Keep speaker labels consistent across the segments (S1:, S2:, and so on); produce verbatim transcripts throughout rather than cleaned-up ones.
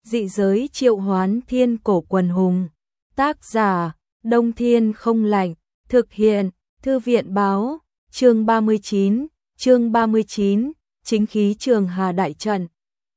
S1: Dị giới triệu hoán thiên cổ quần hùng. Tác giả, Đông Thiên không lạnh. Thực hiện, Thư viện báo. Chương ba mươi chín, chương ba mươi chín, chính khí Trường Hà đại trận.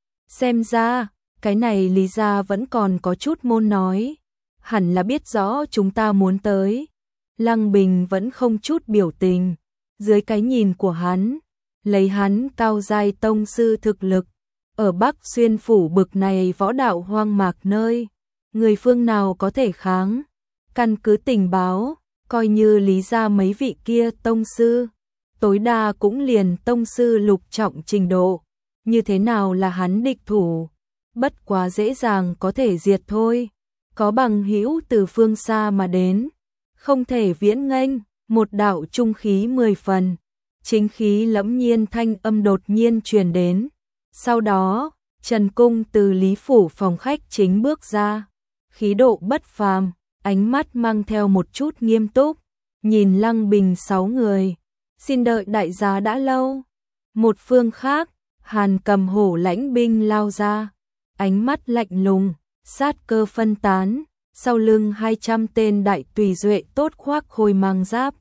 S1: Xem ra, cái này Lý gia vẫn còn có chút môn nói. Hẳn là biết rõ chúng ta muốn tới. Lăng Bình vẫn không chút biểu tình. Dưới cái nhìn của hắn, lấy hắn cao giai tông sư thực lực, ở Bắc Xuyên phủ bực này võ đạo hoang mạc nơi, người phương nào có thể kháng? Căn cứ tình báo, coi như Lý gia mấy vị kia tông sư, tối đa cũng liền tông sư lục trọng trình độ, như thế nào là hắn địch thủ? Bất quá dễ dàng có thể diệt thôi. Có bằng hữu từ phương xa mà đến, không thể viễn nghênh, một đạo trung khí mười phần, chính khí lẫm nhiên thanh âm đột nhiên truyền đến. Sau đó, Trần Cung từ Lý phủ phòng khách chính bước ra, khí độ bất phàm, ánh mắt mang theo một chút nghiêm túc, nhìn Lăng Bình sáu người, xin đợi đại giá đã lâu. Một phương khác, Hàn Cầm hổ lãnh binh lao ra, ánh mắt lạnh lùng, sát cơ phân tán, sau lưng hai trăm tên đại tùy duệ tốt khoác khôi mang giáp.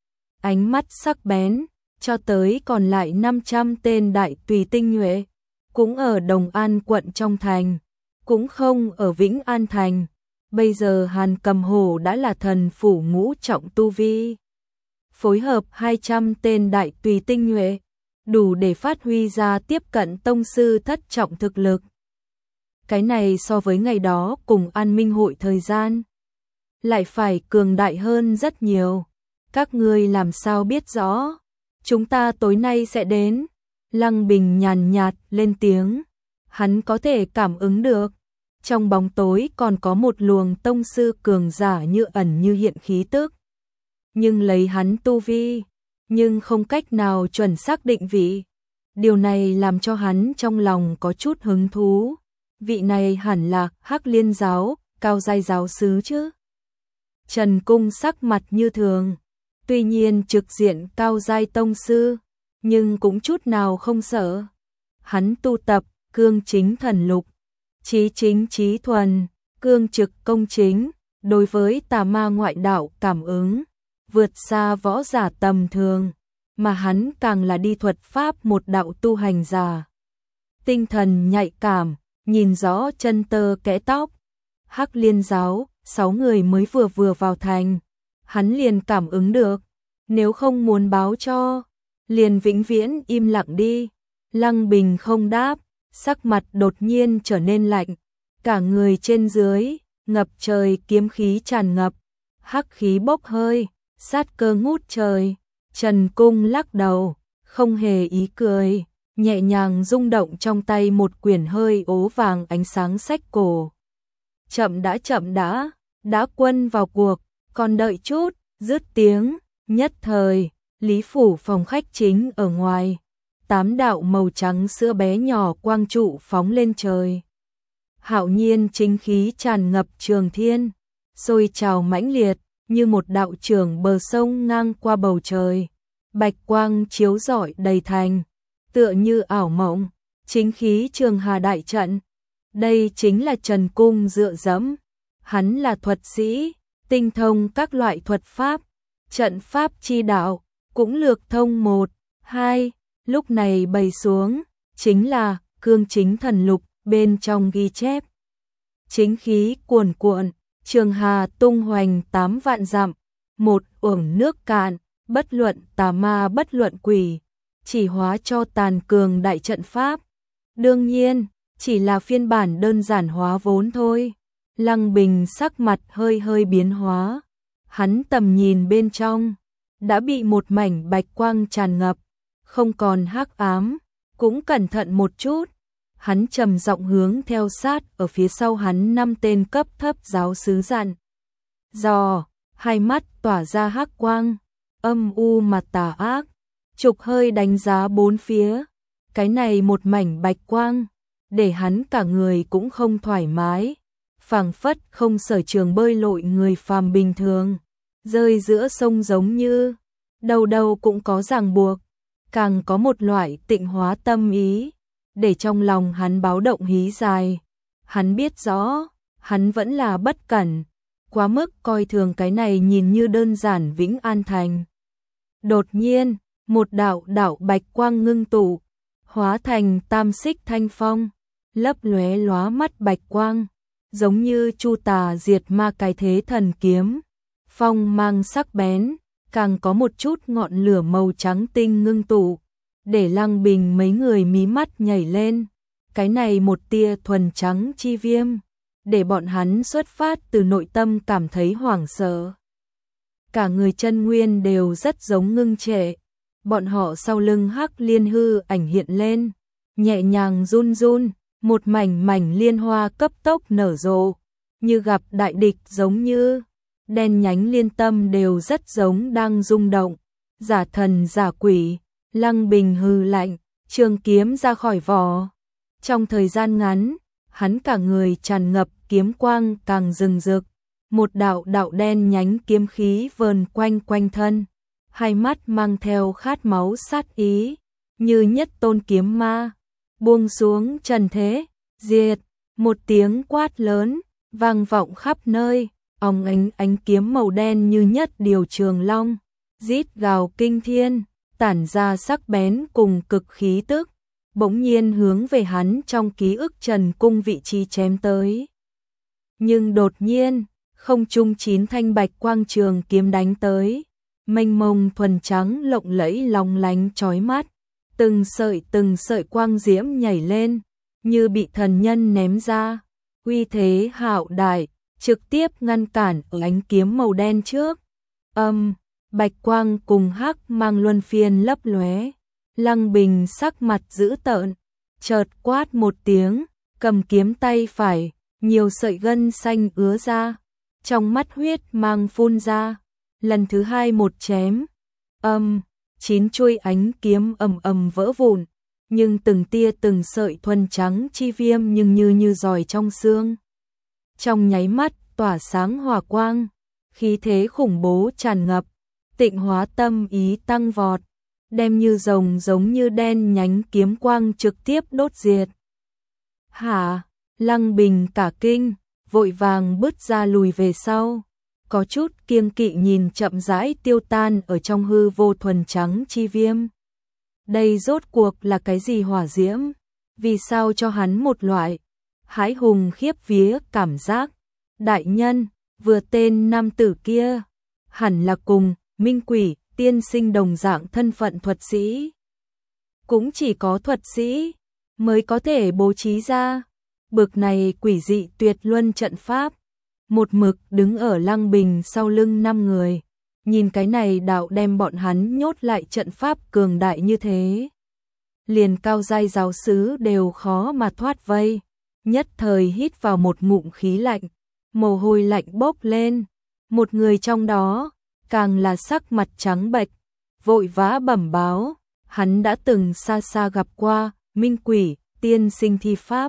S1: Ánh mắt sắc bén, cho tới còn lại năm trăm tên đại tùy tinh nhuệ, cũng ở Đồng An quận trong thành, cũng không ở Vĩnh An thành. Bây giờ Hàn Cầm hổ đã là thần phủ ngũ trọng tu vi. Phối hợp hai trăm tên đại tùy tinh nhuệ, đủ để phát huy ra tiếp cận tông sư thất trọng thực lực. Cái này so với ngày đó cùng An Minh hội thời gian, lại phải cường đại hơn rất nhiều. Các ngươi làm sao biết rõ? Chúng ta tối nay sẽ đến. Lăng Bình nhàn nhạt lên tiếng. Hắn có thể cảm ứng được. Trong bóng tối còn có một luồng tông sư cường giả như ẩn như hiện khí tức. Nhưng lấy hắn tu vi, nhưng không cách nào chuẩn xác định vị. Điều này làm cho hắn trong lòng có chút hứng thú. Vị này hẳn là Hắc Liên giáo, cao giai giáo sứ chứ. Trần Cung sắc mặt như thường, tuy nhiên trực diện cao giai tông sư, nhưng cũng chút nào không sợ. Hắn tu tập cương chính thần lục, chí chính chí thuần, cương trực công chính, đối với tà ma ngoại đạo cảm ứng, vượt xa võ giả tầm thường, mà hắn càng là đi thuật pháp một đạo tu hành giả. Tinh thần nhạy cảm, nhìn rõ chân tơ kẽ tóc. Hắc Liên giáo, sáu người mới vừa vừa vào thành, hắn liền cảm ứng được, nếu không muốn báo cho, liền vĩnh viễn im lặng đi. Lăng Bình không đáp, sắc mặt đột nhiên trở nên lạnh, cả người trên dưới, ngập trời kiếm khí tràn ngập, hắc khí bốc hơi, sát cơ ngút trời. Trần Cung lắc đầu, không hề ý cười, nhẹ nhàng rung động trong tay một quyển hơi ố vàng ánh sáng sách cổ. Chậm đã chậm đã, đã quân vào cuộc, còn đợi chút, dứt tiếng, nhất thời, Lý phủ phòng khách chính ở ngoài, tám đạo màu trắng sữa bé nhỏ quang trụ phóng lên trời. Hạo nhiên chính khí tràn ngập trường thiên, sôi trào mãnh liệt, như một đạo trường bờ sông ngang qua bầu trời, bạch quang chiếu rọi đầy thành, tựa như ảo mộng. Chính khí Trường Hà đại trận, đây chính là Trần Cung dựa dẫm. Hắn là thuật sĩ, tinh thông các loại thuật pháp, trận pháp chi đạo, cũng lược thông một, hai, lúc này bày xuống, chính là cương chính thần lục bên trong ghi chép. Chính khí cuồn cuộn, Trường Hà tung hoành tám vạn dặm, một uổng nước cạn, bất luận tà ma bất luận quỷ, chỉ hóa cho tàn cường đại trận pháp. Đương nhiên, chỉ là phiên bản đơn giản hóa vốn thôi. Lăng Bình sắc mặt hơi hơi biến hóa, hắn tầm nhìn bên trong, đã bị một mảnh bạch quang tràn ngập, không còn hắc ám, cũng cẩn thận một chút. Hắn trầm giọng hướng theo sát ở phía sau hắn năm tên cấp thấp giáo sứ dặn dò, hai mắt tỏa ra hắc quang, âm u mà tà ác, trục hơi đánh giá bốn phía. Cái này một mảnh bạch quang, để hắn cả người cũng không thoải mái, phảng phất không sở trường bơi lội người phàm bình thường, rơi giữa sông giống như, đầu đầu cũng có ràng buộc, càng có một loại tịnh hóa tâm ý, để trong lòng hắn báo động hí dài. Hắn biết rõ, hắn vẫn là bất cẩn, quá mức coi thường cái này nhìn như đơn giản Vĩnh An Thành. Đột nhiên, một đạo đạo bạch quang ngưng tụ, hóa thành tam xích thanh phong, lấp lóe lóa mắt bạch quang, giống như Chu Tà diệt ma cái thế thần kiếm. Phong mang sắc bén, càng có một chút ngọn lửa màu trắng tinh ngưng tụ, để Lăng Bình mấy người mí mắt nhảy lên. Cái này một tia thuần trắng chi viêm, để bọn hắn xuất phát từ nội tâm cảm thấy hoảng sợ. Cả người chân nguyên đều rất giống ngưng trệ, bọn họ sau lưng hắc liên hư ảnh hiện lên, nhẹ nhàng run run, một mảnh mảnh liên hoa cấp tốc nở rộ, như gặp đại địch giống như đen nhánh liên tâm đều rất giống đang rung động, giả thần giả quỷ. Lăng Bình hừ lạnh, trường kiếm ra khỏi vỏ. Trong thời gian ngắn, hắn cả người tràn ngập kiếm quang càng rừng rực, một đạo đạo đen nhánh kiếm khí vờn quanh quanh thân, hai mắt mang theo khát máu sát ý, như nhất tôn kiếm ma, buông xuống trần thế, diệt, một tiếng quát lớn, vang vọng khắp nơi, óng ánh ánh kiếm màu đen như nhất điều trường long, rít gào kinh thiên, tản ra sắc bén cùng cực khí tức, bỗng nhiên hướng về hắn trong ký ức Trần Cung vị trí chém tới. Nhưng đột nhiên, không trung chín thanh bạch quang trường kiếm đánh tới, mênh mông thuần trắng lộng lẫy long lánh chói mắt, từng sợi từng sợi quang diễm nhảy lên, như bị thần nhân ném ra, uy thế hạo đại, trực tiếp ngăn cản ở ánh kiếm màu đen trước. Âm, um, bạch quang cùng hắc mang luân phiên lấp lóe. Lăng Bình sắc mặt dữ tợn, chợt quát một tiếng, cầm kiếm tay phải, nhiều sợi gân xanh ứa ra, trong mắt huyết mang phun ra, lần thứ hai một chém, âm, um, chín chuôi ánh kiếm ầm ầm vỡ vụn, nhưng từng tia từng sợi thuần trắng chi viêm nhưng như như giỏi trong xương. Trong nháy mắt tỏa sáng hỏa quang, khí thế khủng bố tràn ngập, tịnh hóa tâm ý tăng vọt, đem như rồng giống như đen nhánh kiếm quang trực tiếp đốt diệt. Hả? Lăng Bình cả kinh, vội vàng bước ra lùi về sau, có chút kiêng kỵ nhìn chậm rãi tiêu tan ở trong hư vô thuần trắng chi viêm. Đây rốt cuộc là cái gì hỏa diễm? Vì sao cho hắn một loại hãi hùng khiếp vía cảm giác? Đại nhân, vừa tên nam tử kia, hẳn là cùng Minh Quỷ tiên sinh đồng dạng thân phận thuật sĩ. Cũng chỉ có thuật sĩ mới có thể bố trí ra bực này quỷ dị tuyệt luân trận pháp. Một mực đứng ở Lăng Bình sau lưng năm người, nhìn cái này đạo đem bọn hắn nhốt lại trận pháp cường đại như thế, liền cao giai giáo sứ đều khó mà thoát vây, nhất thời hít vào một ngụm khí lạnh, mồ hôi lạnh bốc lên. Một người trong đó càng là sắc mặt trắng bệch, vội vã bẩm báo, hắn đã từng xa xa gặp qua Minh Quỷ tiên sinh thi pháp.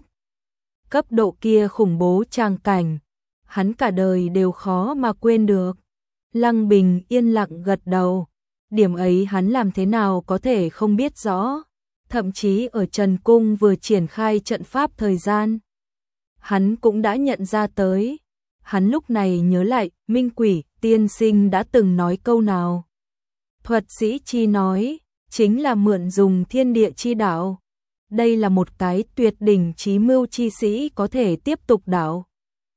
S1: Cấp độ kia khủng bố tràng cảnh, hắn cả đời đều khó mà quên được. Lăng Bình yên lặng gật đầu, điểm ấy hắn làm thế nào có thể không biết rõ, thậm chí ở Trần Cung vừa triển khai trận pháp thời gian, hắn cũng đã nhận ra tới. Hắn lúc này nhớ lại, Minh Quỷ tiên sinh đã từng nói câu nào. Thuật sĩ chi nói, chính là mượn dùng thiên địa chi đạo. Đây là một cái tuyệt đỉnh chí mưu chi sĩ có thể tiếp tục đạo.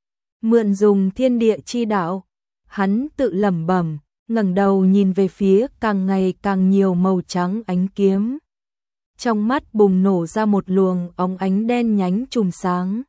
S1: Mượn dùng thiên địa chi đạo, hắn tự lẩm bẩm, ngẩng đầu nhìn về phía càng ngày càng nhiều màu trắng ánh kiếm. Trong mắt bùng nổ ra một luồng óng ánh đen nhánh chùm sáng.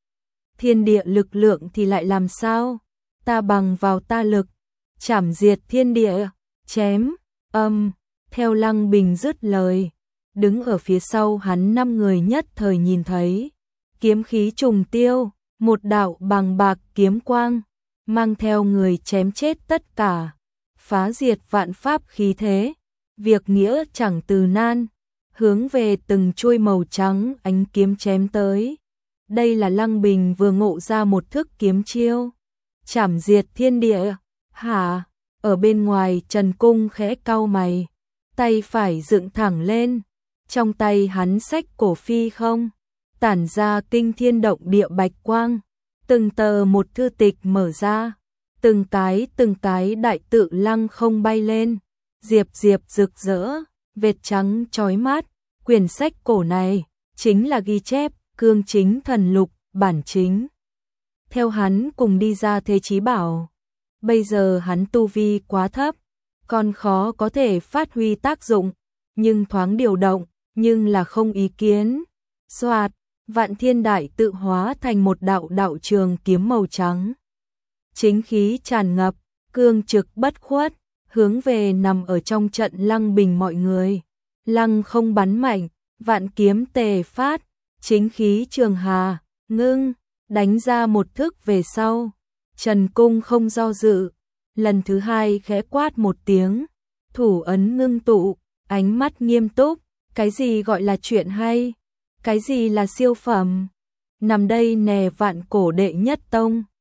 S1: Thiên địa lực lượng thì lại làm sao? Ta bằng vào ta lực, chảm diệt thiên địa, chém, âm, theo Lăng Bình dứt lời. Đứng ở phía sau hắn năm người nhất thời nhìn thấy, kiếm khí trùng tiêu, một đạo bằng bạc kiếm quang, mang theo người chém chết tất cả, phá diệt vạn pháp khí thế, việc nghĩa chẳng từ nan, hướng về từng chuôi màu trắng ánh kiếm chém tới. Đây là Lăng Bình vừa ngộ ra một thức kiếm chiêu, chảm diệt thiên địa. Hả? Ở bên ngoài Trần Cung khẽ cau mày, tay phải dựng thẳng lên, trong tay hắn xách cổ phi không, tản ra kinh thiên động địa bạch quang, từng tờ một thư tịch mở ra, từng cái từng cái đại tự lăng không bay lên, diệp diệp rực rỡ, vệt trắng chói mắt, quyển sách cổ này chính là ghi chép Cương Chính Thần Lục bản chính. Theo hắn cùng đi ra thế chí bảo, bây giờ hắn tu vi quá thấp, còn khó có thể phát huy tác dụng, nhưng thoáng điều động, nhưng là không ý kiến. Soạt, Vạn Thiên Đại tự hóa thành một đạo đạo trường kiếm màu trắng. Chính khí tràn ngập, cương trực bất khuất, hướng về nằm ở trong trận Lăng Bình mọi người. Lăng không bắn mạnh, vạn kiếm tề phát, chính khí trường hà, ngưng, đánh ra một thức về sau. Trần Cung không do dự, lần thứ hai khẽ quát một tiếng, thủ ấn ngưng tụ, ánh mắt nghiêm túc, cái gì gọi là chuyện hay, cái gì là siêu phẩm, nằm đây nè vạn cổ đệ nhất tông.